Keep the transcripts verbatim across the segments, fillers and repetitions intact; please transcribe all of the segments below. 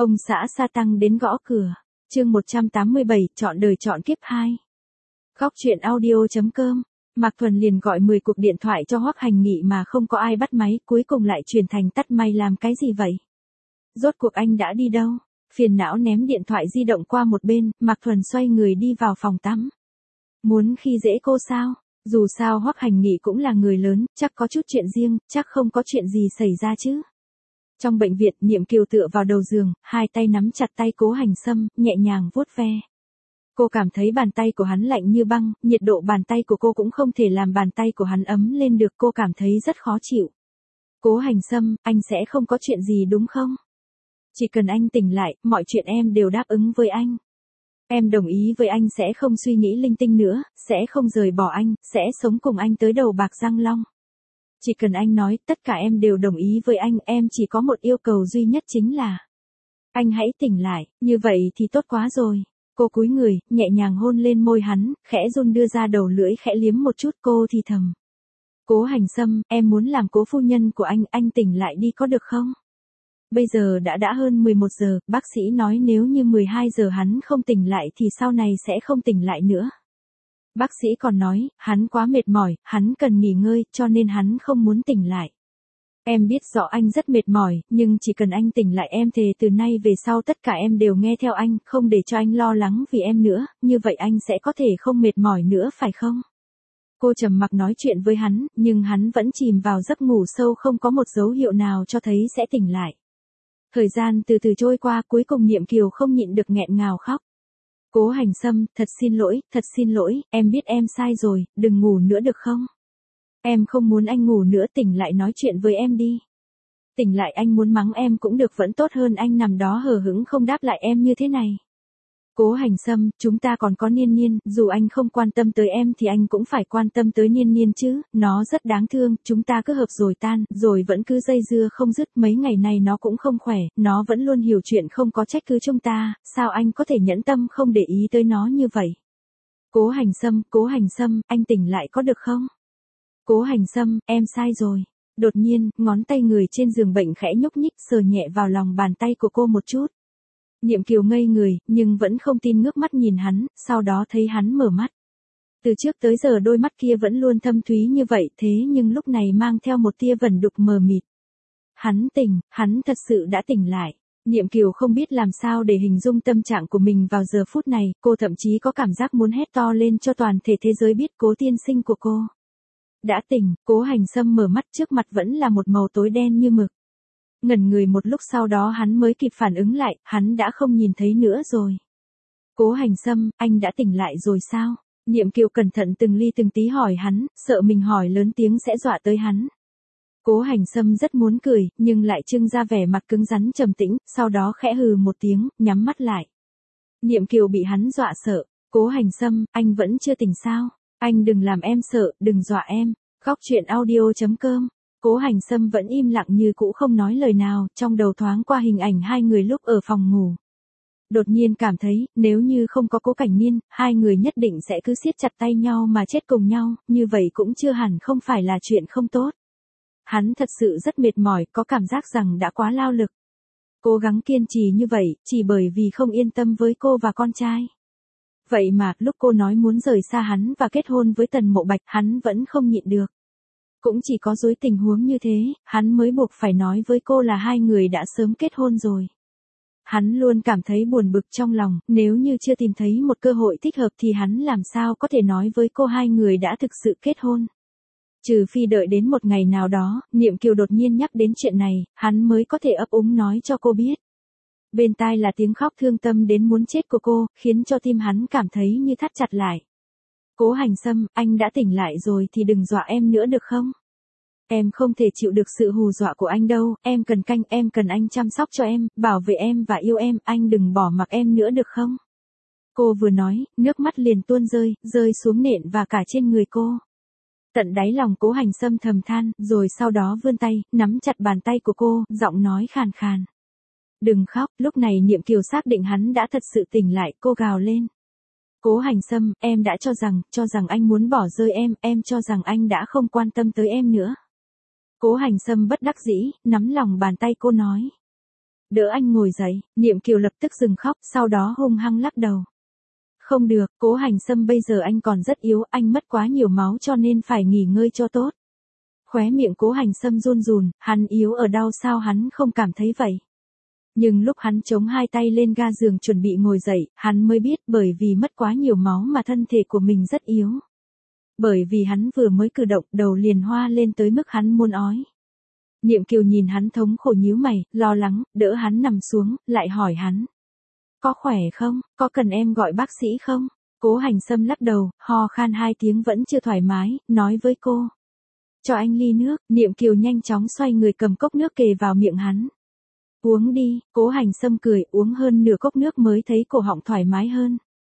Ông xã sa tăng đến gõ cửa. Chương một trăm tám mươi bảy, chọn đời chọn kiếp hai. Góc truyện audio.com. Mạc Thuần liền gọi mười cuộc điện thoại cho Hoắc Hành Nghị mà không có ai bắt máy, cuối cùng lại truyền thành tắt may làm cái gì vậy? Rốt cuộc anh đã đi đâu? Phiền não ném điện thoại di động qua một bên, Mạc Thuần xoay người đi vào phòng tắm. Muốn khi dễ cô sao? Dù sao Hoắc Hành Nghị cũng là người lớn, chắc có chút chuyện riêng, chắc không có chuyện gì xảy ra chứ. Trong bệnh viện, Niệm Kiều tựa vào đầu giường, hai tay nắm chặt tay Cố Hành Sâm, nhẹ nhàng vuốt ve. Cô cảm thấy bàn tay của hắn lạnh như băng, nhiệt độ bàn tay của cô cũng không thể làm bàn tay của hắn ấm lên được, cô cảm thấy rất khó chịu. Cố Hành Sâm, anh sẽ không có chuyện gì đúng không? Chỉ cần anh tỉnh lại, mọi chuyện em đều đáp ứng với anh. Em đồng ý với anh sẽ không suy nghĩ linh tinh nữa, sẽ không rời bỏ anh, sẽ sống cùng anh tới đầu bạc răng long. Chỉ cần anh nói, tất cả em đều đồng ý với anh, em chỉ có một yêu cầu duy nhất chính là anh hãy tỉnh lại, như vậy thì tốt quá rồi. Cô cúi người, nhẹ nhàng hôn lên môi hắn, khẽ run đưa ra đầu lưỡi khẽ liếm một chút, cô thì thầm. Cố Hành Sâm, em muốn làm cố phu nhân của anh, anh tỉnh lại đi có được không? Bây giờ đã đã hơn mười một giờ, bác sĩ nói nếu như mười hai giờ hắn không tỉnh lại thì sau này sẽ không tỉnh lại nữa. Bác sĩ còn nói, hắn quá mệt mỏi, hắn cần nghỉ ngơi, cho nên hắn không muốn tỉnh lại. Em biết rõ anh rất mệt mỏi, nhưng chỉ cần anh tỉnh lại em thề từ nay về sau tất cả em đều nghe theo anh, không để cho anh lo lắng vì em nữa, như vậy anh sẽ có thể không mệt mỏi nữa phải không? Cô trầm mặc nói chuyện với hắn, nhưng hắn vẫn chìm vào giấc ngủ sâu không có một dấu hiệu nào cho thấy sẽ tỉnh lại. Thời gian từ từ trôi qua, cuối cùng Niệm Kiều không nhịn được nghẹn ngào khóc. Cố Hành Sâm, thật xin lỗi, thật xin lỗi, em biết em sai rồi, đừng ngủ nữa được không? Em không muốn anh ngủ nữa, tỉnh lại nói chuyện với em đi. Tỉnh lại anh muốn mắng em cũng được, vẫn tốt hơn anh nằm đó hờ hững không đáp lại em như thế này. Cố Hành Sâm, chúng ta còn có Niên Niên, dù anh không quan tâm tới em thì anh cũng phải quan tâm tới Niên Niên chứ, nó rất đáng thương, chúng ta cứ hợp rồi tan, rồi vẫn cứ dây dưa không dứt, mấy ngày này nó cũng không khỏe, nó vẫn luôn hiểu chuyện không có trách cứ chúng ta, sao anh có thể nhẫn tâm không để ý tới nó như vậy? Cố Hành Sâm, Cố Hành Sâm, anh tỉnh lại có được không? Cố Hành Sâm, em sai rồi. Đột nhiên, ngón tay người trên giường bệnh khẽ nhúc nhích sờ nhẹ vào lòng bàn tay của cô một chút. Niệm Kiều ngây người, nhưng vẫn không tin ngước mắt nhìn hắn, sau đó thấy hắn mở mắt. Từ trước tới giờ đôi mắt kia vẫn luôn thâm thúy như vậy, thế nhưng lúc này mang theo một tia vẩn đục mờ mịt. Hắn tỉnh, hắn thật sự đã tỉnh lại. Niệm Kiều không biết làm sao để hình dung tâm trạng của mình vào giờ phút này, cô thậm chí có cảm giác muốn hét to lên cho toàn thể thế giới biết Cố tiên sinh của cô đã tỉnh. Cố Hành Sâm mở mắt, trước mặt vẫn là một màu tối đen như mực. Ngẩn người một lúc sau đó hắn mới kịp phản ứng lại, hắn đã không nhìn thấy nữa rồi. Cố Hành Sâm, anh đã tỉnh lại rồi sao? Niệm Kiều cẩn thận từng ly từng tí hỏi hắn, sợ mình hỏi lớn tiếng sẽ dọa tới hắn. Cố Hành Sâm rất muốn cười, nhưng lại trưng ra vẻ mặt cứng rắn trầm tĩnh, sau đó khẽ hừ một tiếng, nhắm mắt lại. Niệm Kiều bị hắn dọa sợ. Cố Hành Sâm, anh vẫn chưa tỉnh sao? Anh đừng làm em sợ, đừng dọa em. Góc truyện audio.com. Cố Hành Sâm vẫn im lặng như cũ không nói lời nào, trong đầu thoáng qua hình ảnh hai người lúc ở phòng ngủ. Đột nhiên cảm thấy, nếu như không có Cố Cảnh Niên, hai người nhất định sẽ cứ siết chặt tay nhau mà chết cùng nhau, như vậy cũng chưa hẳn không phải là chuyện không tốt. Hắn thật sự rất mệt mỏi, có cảm giác rằng đã quá lao lực. Cố gắng kiên trì như vậy, chỉ bởi vì không yên tâm với cô và con trai. Vậy mà, lúc cô nói muốn rời xa hắn và kết hôn với Tần Mộ Bạch, hắn vẫn không nhịn được. Cũng chỉ có dưới tình huống như thế, hắn mới buộc phải nói với cô là hai người đã sớm kết hôn rồi. Hắn luôn cảm thấy buồn bực trong lòng, nếu như chưa tìm thấy một cơ hội thích hợp thì hắn làm sao có thể nói với cô hai người đã thực sự kết hôn. Trừ phi đợi đến một ngày nào đó, Niệm Kiều đột nhiên nhắc đến chuyện này, hắn mới có thể ấp úng nói cho cô biết. Bên tai là tiếng khóc thương tâm đến muốn chết của cô, khiến cho tim hắn cảm thấy như thắt chặt lại. Cố Hành Sâm, anh đã tỉnh lại rồi thì đừng dọa em nữa được không? Em không thể chịu được sự hù dọa của anh đâu, em cần canh, em cần anh chăm sóc cho em, bảo vệ em và yêu em, anh đừng bỏ mặc em nữa được không? Cô vừa nói, nước mắt liền tuôn rơi, rơi xuống nện và cả trên người cô. Tận đáy lòng Cố Hành Sâm thầm than, rồi sau đó vươn tay, nắm chặt bàn tay của cô, giọng nói khàn khàn. Đừng khóc, lúc này Niệm Kiều xác định hắn đã thật sự tỉnh lại, cô gào lên. Cố Hành Sâm, em đã cho rằng, cho rằng anh muốn bỏ rơi em, em cho rằng anh đã không quan tâm tới em nữa. Cố Hành Sâm bất đắc dĩ, nắm lòng bàn tay cô nói. đỡ anh ngồi dậy. Niệm Kiều lập tức dừng khóc, sau đó hung hăng lắc đầu. Không được, Cố Hành Sâm bây giờ anh còn rất yếu, anh mất quá nhiều máu cho nên phải nghỉ ngơi cho tốt. Khóe miệng Cố Hành Sâm run run, hắn yếu ở đâu sao hắn không cảm thấy vậy. Nhưng lúc hắn chống hai tay lên ga giường chuẩn bị ngồi dậy, hắn mới biết bởi vì mất quá nhiều máu mà thân thể của mình rất yếu. Bởi vì hắn vừa mới cử động đầu liền hoa lên tới mức hắn muốn ói. Niệm Kiều nhìn hắn thống khổ nhíu mày, lo lắng, đỡ hắn nằm xuống, lại hỏi hắn. Có khỏe không, có cần em gọi bác sĩ không? Cố Hành Sâm lắc đầu, ho khan hai tiếng vẫn chưa thoải mái, nói với cô. Cho anh ly nước. Niệm Kiều nhanh chóng xoay người cầm cốc nước kề vào miệng hắn. Uống đi. Cố Hành Sâm cười, uống hơn nửa cốc nước mới thấy cổ họng thoải mái hơn.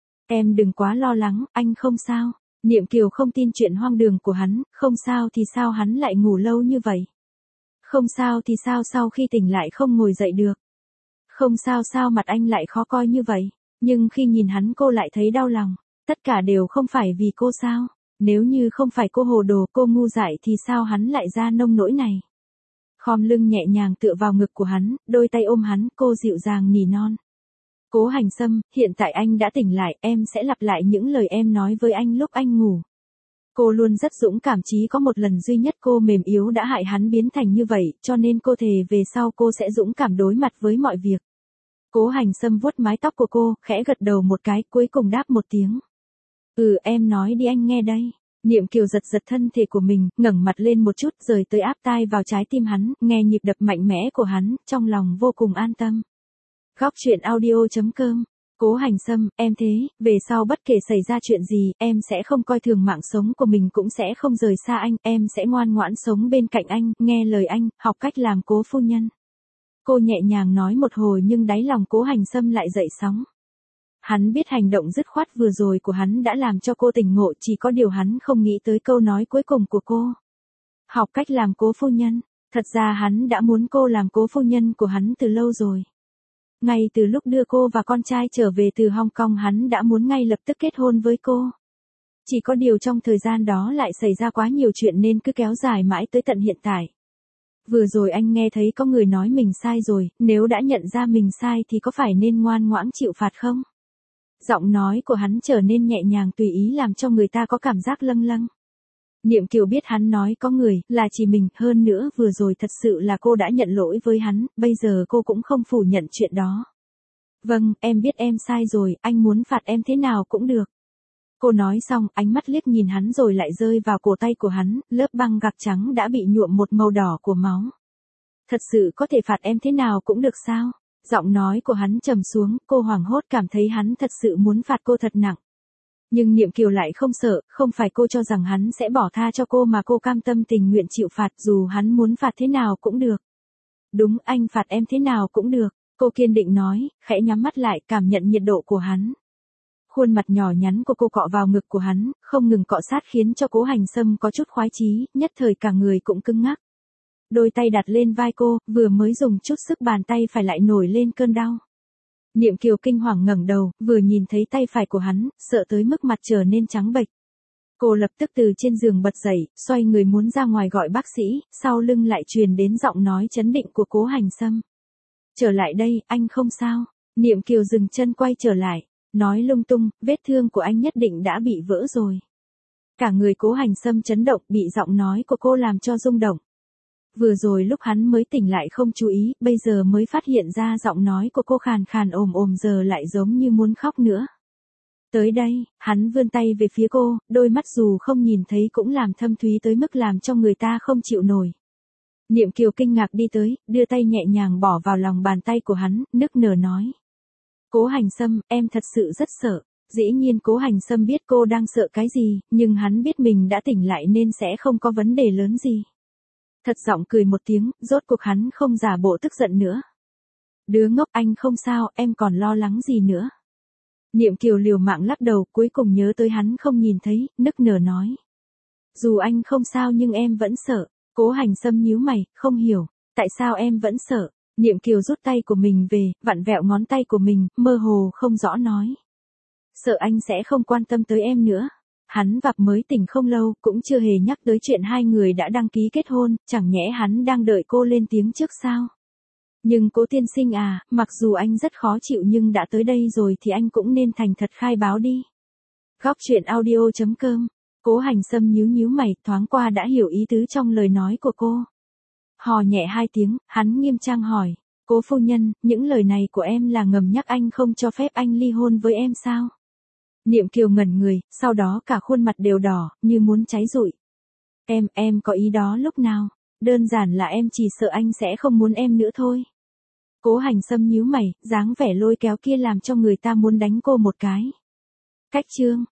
Em đừng quá lo lắng, anh không sao. Niệm Kiều không tin chuyện hoang đường của hắn, không sao thì sao hắn lại ngủ lâu như vậy. Không sao thì sao sau khi tỉnh lại không ngồi dậy được. Không sao sao mặt anh lại khó coi như vậy. Nhưng khi nhìn hắn cô lại thấy đau lòng. Tất cả đều không phải vì cô sao. Nếu như không phải cô hồ đồ, cô ngu dại thì sao hắn lại ra nông nỗi này. Khom lưng nhẹ nhàng tựa vào ngực của hắn, đôi tay ôm hắn, cô dịu dàng nỉ non. Cố Hành Sâm, hiện tại anh đã tỉnh lại, em sẽ lặp lại những lời em nói với anh lúc anh ngủ. Cô luôn rất dũng cảm, chí có một lần duy nhất cô mềm yếu đã hại hắn biến thành như vậy, cho nên cô thề về sau cô sẽ dũng cảm đối mặt với mọi việc. Cố Hành Sâm vuốt mái tóc của cô, khẽ gật đầu một cái, cuối cùng đáp một tiếng. Ừ, em nói đi anh nghe đây. Niệm Kiều giật giật thân thể của mình, ngẩng mặt lên một chút, rời tới áp tai vào trái tim hắn, nghe nhịp đập mạnh mẽ của hắn, trong lòng vô cùng an tâm. Góc truyện audio chấm com. Cố Hành Sâm, em thế, về sau bất kể xảy ra chuyện gì, em sẽ không coi thường mạng sống của mình, cũng sẽ không rời xa anh, em sẽ ngoan ngoãn sống bên cạnh anh, nghe lời anh, học cách làm cố phu nhân. Cô nhẹ nhàng nói một hồi nhưng đáy lòng Cố Hành Sâm lại dậy sóng. Hắn biết hành động dứt khoát vừa rồi của hắn đã làm cho cô tỉnh ngộ, chỉ có điều hắn không nghĩ tới câu nói cuối cùng của cô. Học cách làm cố phu nhân, thật ra hắn đã muốn cô làm cố phu nhân của hắn từ lâu rồi. Ngay từ lúc đưa cô và con trai trở về từ Hong Kong hắn đã muốn ngay lập tức kết hôn với cô. Chỉ có điều trong thời gian đó lại xảy ra quá nhiều chuyện nên cứ kéo dài mãi tới tận hiện tại. Vừa rồi anh nghe thấy có người nói mình sai rồi, nếu đã nhận ra mình sai thì có phải nên ngoan ngoãn chịu phạt không? Giọng nói của hắn trở nên nhẹ nhàng tùy ý làm cho người ta có cảm giác lâng lâng. Niệm Kiều biết hắn nói có người, là chỉ mình, hơn nữa vừa rồi thật sự là cô đã nhận lỗi với hắn, bây giờ cô cũng không phủ nhận chuyện đó. Vâng, em biết em sai rồi, anh muốn phạt em thế nào cũng được. Cô nói xong, ánh mắt liếc nhìn hắn rồi lại rơi vào cổ tay của hắn, lớp băng gạc trắng đã bị nhuộm một màu đỏ của máu. Thật sự có thể phạt em thế nào cũng được sao? Giọng nói của hắn trầm xuống, cô hoảng hốt cảm thấy hắn thật sự muốn phạt cô thật nặng. Nhưng Niệm Kiều lại không sợ, không phải cô cho rằng hắn sẽ bỏ tha cho cô mà cô cam tâm tình nguyện chịu phạt dù hắn muốn phạt thế nào cũng được. Đúng, anh phạt em thế nào cũng được, cô kiên định nói, khẽ nhắm mắt lại cảm nhận nhiệt độ của hắn. Khuôn mặt nhỏ nhắn của cô cọ vào ngực của hắn, không ngừng cọ sát khiến cho Cố Hành Sâm có chút khoái chí, nhất thời cả người cũng cứng ngắc. Đôi tay đặt lên vai cô, vừa mới dùng chút sức bàn tay phải lại nổi lên cơn đau. Niệm Kiều kinh hoàng ngẩng đầu, vừa nhìn thấy tay phải của hắn, sợ tới mức mặt trở nên trắng bệch. Cô lập tức từ trên giường bật dậy, xoay người muốn ra ngoài gọi bác sĩ, sau lưng lại truyền đến giọng nói chấn định của Cố Hành Sâm. Trở lại đây, anh không sao. Niệm Kiều dừng chân quay trở lại, nói lung tung, vết thương của anh nhất định đã bị vỡ rồi. Cả người Cố Hành Sâm chấn động, bị giọng nói của cô làm cho rung động. Vừa rồi lúc hắn mới tỉnh lại không chú ý, bây giờ mới phát hiện ra giọng nói của cô khàn khàn ồm ồm giờ lại giống như muốn khóc nữa. Tới đây, hắn vươn tay về phía cô, đôi mắt dù không nhìn thấy cũng làm thâm thúy tới mức làm cho người ta không chịu nổi. Niệm Kiều kinh ngạc đi tới, đưa tay nhẹ nhàng bỏ vào lòng bàn tay của hắn, nức nở nói. Cố Hành Sâm, em thật sự rất sợ. Dĩ nhiên Cố Hành Sâm biết cô đang sợ cái gì, nhưng hắn biết mình đã tỉnh lại nên sẽ không có vấn đề lớn gì. Thật giọng cười một tiếng, rốt cuộc hắn không giả bộ tức giận nữa. Đứa ngốc, anh không sao, em còn lo lắng gì nữa. Niệm Kiều liều mạng lắc đầu, cuối cùng nhớ tới hắn không nhìn thấy, nức nở nói. Dù anh không sao nhưng em vẫn sợ. Cố Hành Sâm nhíu mày, không hiểu, tại sao em vẫn sợ. Niệm Kiều rút tay của mình về, vặn vẹo ngón tay của mình, mơ hồ không rõ nói. Sợ anh sẽ không quan tâm tới em nữa. Hắn vạc mới tỉnh không lâu, cũng chưa hề nhắc tới chuyện hai người đã đăng ký kết hôn, chẳng nhẽ hắn đang đợi cô lên tiếng trước sao? Nhưng Cố tiên sinh à, mặc dù anh rất khó chịu nhưng đã tới đây rồi thì anh cũng nên thành thật khai báo đi. Góc truyện audio chấm com. Cố Hành Sâm nhíu nhíu mày, thoáng qua đã hiểu ý tứ trong lời nói của cô. Hò nhẹ hai tiếng, hắn nghiêm trang hỏi, Cố phu nhân, những lời này của em là ngầm nhắc anh không cho phép anh ly hôn với em sao? Niệm Kiều ngẩn người, sau đó cả khuôn mặt đều đỏ, như muốn cháy rụi. Em, em có ý đó lúc nào? Đơn giản là em chỉ sợ anh sẽ không muốn em nữa thôi. Cố Hành Sâm nhíu mày, dáng vẻ lôi kéo kia làm cho người ta muốn đánh cô một cái. Cách chương